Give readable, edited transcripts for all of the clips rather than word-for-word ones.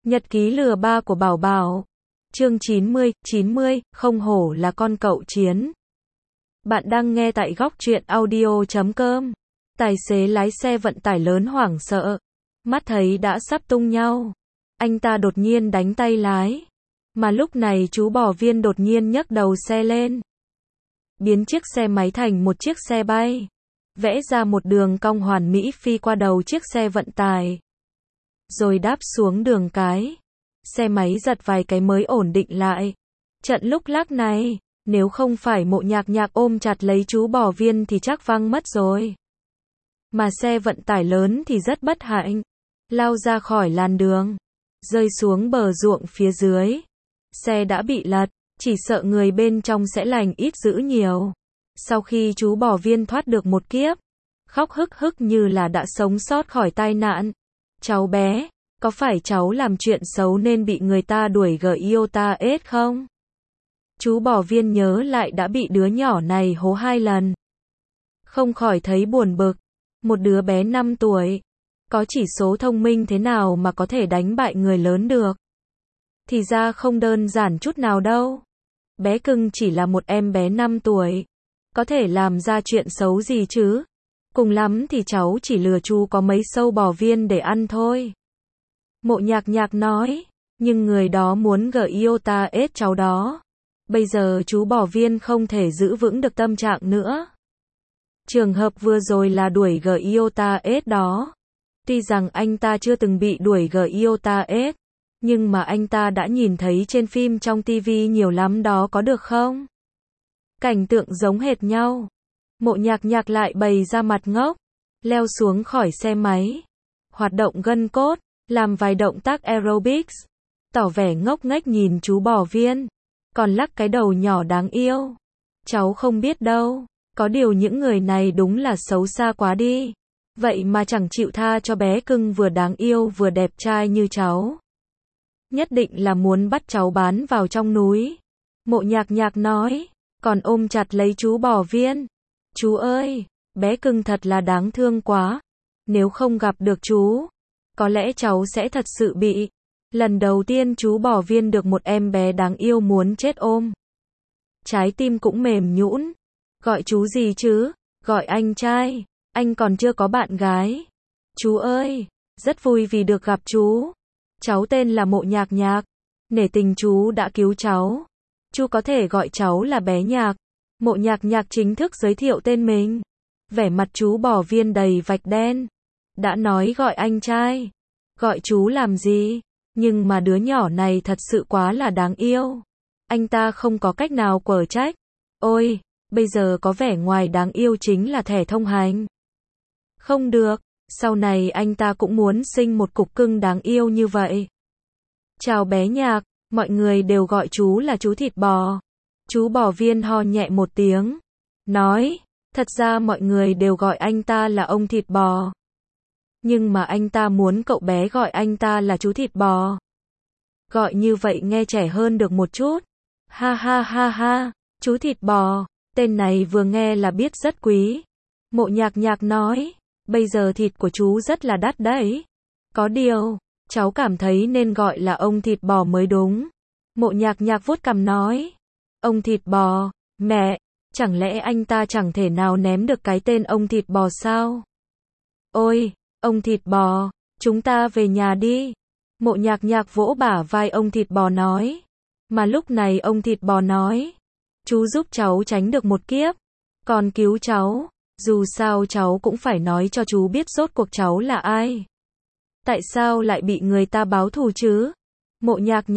Nhật ký lừa ba của Bảo Bảo. Chương 90, không hổ là con cậu chiến. Bạn đang nghe tại góc truyện audio.com. Tài xế lái xe vận tải lớn hoảng sợ. Mắt thấy đã sắp tung nhau. Anh ta đột nhiên đánh tay lái. Mà lúc này chú bò viên đột nhiên nhấc đầu xe lên. Biến chiếc xe máy thành một chiếc xe bay. Vẽ ra một đường cong hoàn mỹ phi qua đầu chiếc xe vận tải. Rồi đáp xuống đường cái. Xe máy giật vài cái mới ổn định lại. Trận lúc lắc này, nếu không phải Mộ Nhạc Nhạc ôm chặt lấy chú bò viên thì chắc văng mất rồi. Mà xe vận tải lớn thì rất bất hạnh. Lao ra khỏi làn đường. Rơi xuống bờ ruộng phía dưới. Xe đã bị lật, chỉ sợ người bên trong sẽ lành ít dữ nhiều. Sau khi chú bò viên thoát được một kiếp, khóc hức hức như là đã sống sót khỏi tai nạn. Cháu bé, có phải cháu làm chuyện xấu nên bị người ta đuổi Giota ết không? Chú bò viên nhớ lại đã bị đứa nhỏ này hố 2 lần. Không khỏi thấy buồn bực. Một đứa bé 5 tuổi, có chỉ số thông minh thế nào mà có thể đánh bại người lớn được? Thì ra không đơn giản chút nào đâu. Bé cưng chỉ là một em bé 5 tuổi. Có thể làm ra chuyện xấu gì chứ? Cùng lắm thì cháu chỉ lừa chú có mấy sâu bò viên để ăn thôi. Mộ Nhạc Nhạc nói. Nhưng người đó muốn Giota ết cháu đó. Bây giờ chú bò viên không thể giữ vững được tâm trạng nữa. Trường hợp vừa rồi là đuổi Giota ết đó. Tuy rằng anh ta chưa từng bị đuổi Giota ết, nhưng mà anh ta đã nhìn thấy trên phim trong TV nhiều lắm đó, có được không? Cảnh tượng giống hệt nhau. Mộ Nhạc Nhạc lại bày ra mặt ngốc, leo xuống khỏi xe máy, hoạt động gân cốt, làm vài động tác aerobics, tỏ vẻ ngốc nghếch nhìn chú bò viên, còn lắc cái đầu nhỏ đáng yêu. Cháu không biết đâu, có điều những người này đúng là xấu xa quá đi. Vậy mà chẳng chịu tha cho bé cưng vừa đáng yêu vừa đẹp trai như cháu. Nhất định là muốn bắt cháu bán vào trong núi. Mộ Nhạc Nhạc nói, còn ôm chặt lấy chú bò viên. Chú ơi, bé cưng thật là đáng thương quá. Nếu không gặp được chú, có lẽ cháu sẽ thật sự bị. Lần đầu tiên chú bò viên được một em bé đáng yêu muốn chết ôm. Trái tim cũng mềm nhũn. Gọi chú gì chứ? Gọi anh trai. Anh còn chưa có bạn gái. Chú ơi, rất vui vì được gặp chú. Cháu tên là Mộ Nhạc Nhạc. Nể tình chú đã cứu cháu. Chú có thể gọi cháu là bé Nhạc. Mộ Nhạc Nhạc chính thức giới thiệu tên mình. Vẻ mặt chú bò viên đầy vạch đen. Đã nói gọi anh trai. Gọi chú làm gì? Nhưng mà đứa nhỏ này thật sự quá là đáng yêu. Anh ta không có cách nào quở trách. Ôi, bây giờ có vẻ ngoài đáng yêu chính là thẻ thông hành. Không được, sau này anh ta cũng muốn sinh một cục cưng đáng yêu như vậy. Chào bé Nhạc, mọi người đều gọi chú là chú thịt bò. Chú bò viên ho nhẹ một tiếng, nói, thật ra mọi người đều gọi anh ta là ông thịt bò. Nhưng mà anh ta muốn cậu bé gọi anh ta là chú thịt bò. Gọi như vậy nghe trẻ hơn được một chút. Ha ha ha ha, chú thịt bò, tên này vừa nghe là biết rất quý. Mộ Nhạc Nhạc nói, bây giờ thịt của chú rất là đắt đấy. Có điều, cháu cảm thấy nên gọi là ông thịt bò mới đúng. Mộ Nhạc Nhạc vuốt cằm nói, ông thịt bò, mẹ, chẳng lẽ anh ta chẳng thể nào ném được cái tên ông thịt bò sao? Ôi, ông thịt bò, chúng ta về nhà đi. Mộ Nhạc Nhạc vỗ bả vai ông thịt bò nói. Mà lúc này ông thịt bò nói, chú giúp cháu tránh được một kiếp, còn cứu cháu, dù sao cháu cũng phải nói cho chú biết rốt cuộc cháu là ai. Tại sao lại bị người ta báo thù chứ? Mộ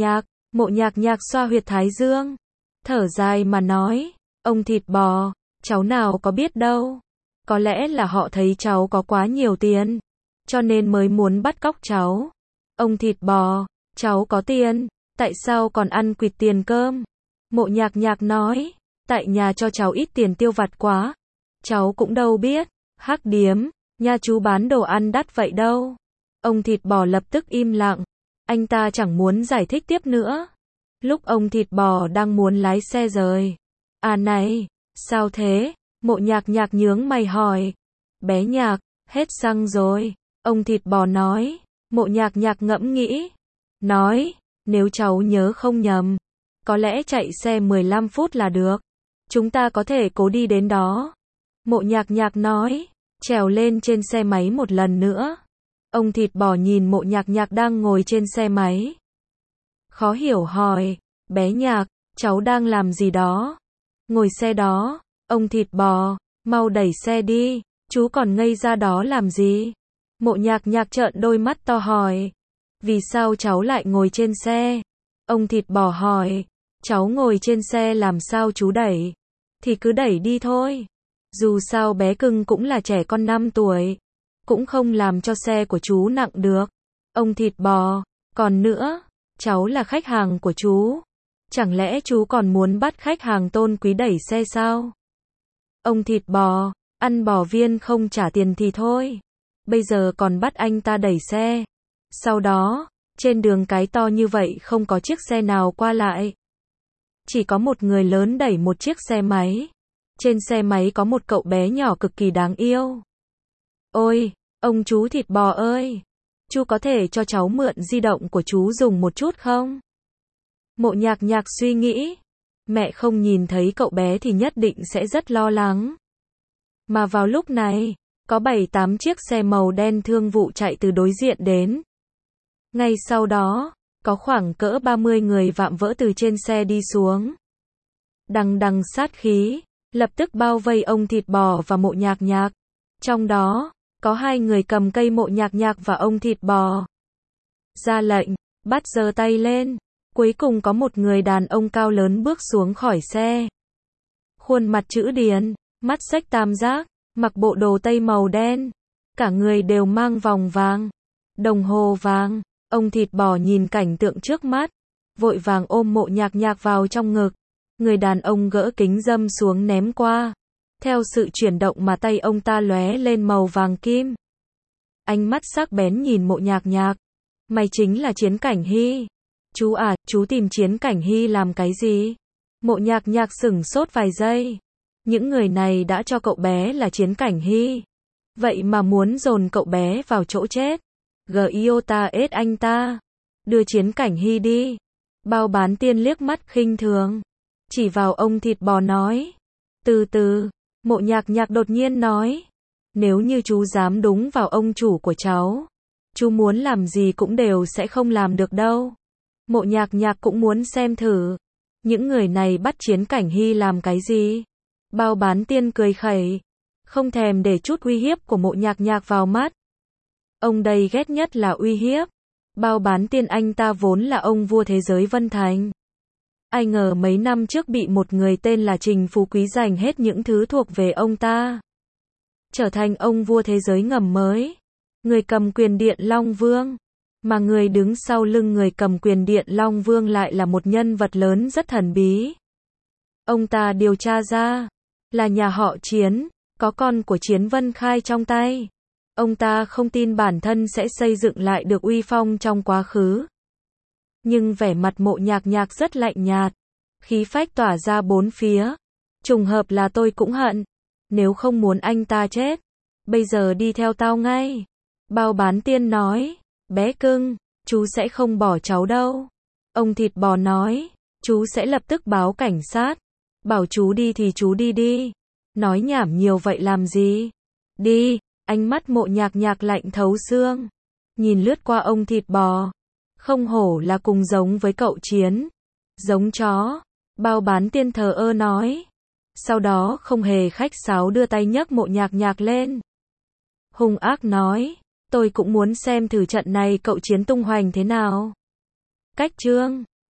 Nhạc Nhạc xoa huyệt thái dương, thở dài mà nói, ông thịt bò, cháu nào có biết đâu. Có lẽ là họ thấy cháu có quá nhiều tiền, cho nên mới muốn bắt cóc cháu. Ông thịt bò, cháu có tiền, tại sao còn ăn quỵt tiền cơm? Mộ Nhạc Nhạc nói, tại nhà cho cháu ít tiền tiêu vặt quá. Cháu cũng đâu biết, hắc điếm, nhà chú bán đồ ăn đắt vậy đâu. Ông thịt bò lập tức im lặng, anh ta chẳng muốn giải thích tiếp nữa. Lúc ông thịt bò đang muốn lái xe rời. À này, sao thế? Mộ Nhạc Nhạc nhướng mày hỏi. Bé Nhạc, hết xăng rồi. Ông thịt bò nói. Mộ Nhạc Nhạc ngẫm nghĩ. nói, nếu cháu nhớ không nhầm, có lẽ chạy xe 15 phút là được. Chúng ta có thể cố đi đến đó. Mộ Nhạc Nhạc nói, trèo lên trên xe máy một lần nữa. Ông thịt bò nhìn Mộ Nhạc Nhạc đang ngồi trên xe máy. Khó hiểu hỏi, bé Nhạc, cháu đang làm gì đó? Ngồi xe đó, ông thịt bò, mau đẩy xe đi, chú còn ngây ra đó làm gì? Mộ Nhạc Nhạc trợn đôi mắt to hỏi, vì sao cháu lại ngồi trên xe? Ông thịt bò hỏi, cháu ngồi trên xe làm sao chú đẩy? Thì cứ đẩy đi thôi. Dù sao bé cưng cũng là trẻ con 5 tuổi, cũng không làm cho xe của chú nặng được. Ông thịt bò, còn nữa, cháu là khách hàng của chú. Chẳng lẽ chú còn muốn bắt khách hàng tôn quý đẩy xe sao? Ông thịt bò, ăn bò viên không trả tiền thì thôi. Bây giờ còn bắt anh ta đẩy xe. Sau đó, trên đường cái to như vậy không có chiếc xe nào qua lại. Chỉ có một người lớn đẩy một chiếc xe máy. Trên xe máy có một cậu bé nhỏ cực kỳ đáng yêu. Ôi, ông chú thịt bò ơi, chú có thể cho cháu mượn di động của chú dùng một chút không? Mộ Nhạc Nhạc suy nghĩ, mẹ không nhìn thấy cậu bé thì nhất định sẽ rất lo lắng. Mà vào lúc này, có 7-8 chiếc xe màu đen thương vụ chạy từ đối diện đến. Ngay sau đó, có khoảng cỡ 30 người vạm vỡ từ trên xe đi xuống. Đằng đằng sát khí, lập tức bao vây ông thịt bò và Mộ Nhạc Nhạc. Trong đó, có 2 người cầm cây Mộ Nhạc Nhạc và ông thịt bò. Ra lệnh, bắt giơ tay lên. Cuối cùng có một người đàn ông cao lớn bước xuống khỏi xe. Khuôn mặt chữ điền, mắt xếch tam giác, mặc bộ đồ tây màu đen. Cả người đều mang vòng vàng, đồng hồ vàng. Ông thịt bò nhìn cảnh tượng trước mắt, vội vàng ôm Mộ Nhạc Nhạc vào trong ngực. Người đàn ông gỡ kính râm xuống ném qua. Theo sự chuyển động mà tay ông ta lóe lên màu vàng kim. Ánh mắt sắc bén nhìn Mộ Nhạc Nhạc. Mày chính là Chiến Cảnh Hy. Chú à, chú tìm Chiến Cảnh Hy làm cái gì? Mộ Nhạc Nhạc sửng sốt vài giây. Những người này đã cho cậu bé là Chiến Cảnh Hy. Vậy mà muốn dồn cậu bé vào chỗ chết. Giota ết anh ta. Đưa Chiến Cảnh Hy đi. Bao bán tiên liếc mắt khinh thường. Chỉ vào ông thịt bò nói. Từ từ, Mộ Nhạc Nhạc đột nhiên nói. Nếu như chú dám đúng vào ông chủ của cháu, chú muốn làm gì cũng đều sẽ không làm được đâu. Mộ Nhạc Nhạc cũng muốn xem thử. Những người này bắt Chiến Cảnh Hy làm cái gì? Bao bán tiên cười khẩy. Không thèm để chút uy hiếp của Mộ Nhạc Nhạc vào mắt. Ông đây ghét nhất là uy hiếp. Bao bán tiên anh ta vốn là ông vua thế giới Vân Thành. Ai ngờ mấy năm trước bị một người tên là Trình Phú Quý giành hết những thứ thuộc về ông ta. Trở thành ông vua thế giới ngầm mới. Người cầm quyền Điện Long Vương. Mà người đứng sau lưng người cầm quyền Điện Long Vương lại là một nhân vật lớn rất thần bí. Ông ta điều tra ra là nhà họ Chiến, có con của Chiến Vân Khai trong tay. Ông ta không tin bản thân sẽ xây dựng lại được uy phong trong quá khứ. Nhưng vẻ mặt Mộ Nhạc Nhạc rất lạnh nhạt, khí phách tỏa ra bốn phía. Trùng hợp là tôi cũng hận. Nếu không muốn anh ta chết, bây giờ đi theo tao ngay. Bao bán tiên nói, bé cưng, chú sẽ không bỏ cháu đâu. Ông thịt bò nói, chú sẽ lập tức báo cảnh sát. Bảo chú đi thì chú đi đi. Nói nhảm nhiều vậy làm gì? Đi. Ánh mắt Mộ Nhạc Nhạc lạnh thấu xương. Nhìn lướt qua ông thịt bò. Không hổ là cùng giống với cậu Chiến. Giống chó. Bao bán tiên thờ ơ nói. Sau đó không hề khách sáo đưa tay nhấc Mộ Nhạc Nhạc lên. Hung ác nói. Tôi cũng muốn xem thử trận này cậu Chiến tung hoành thế nào. Cách chương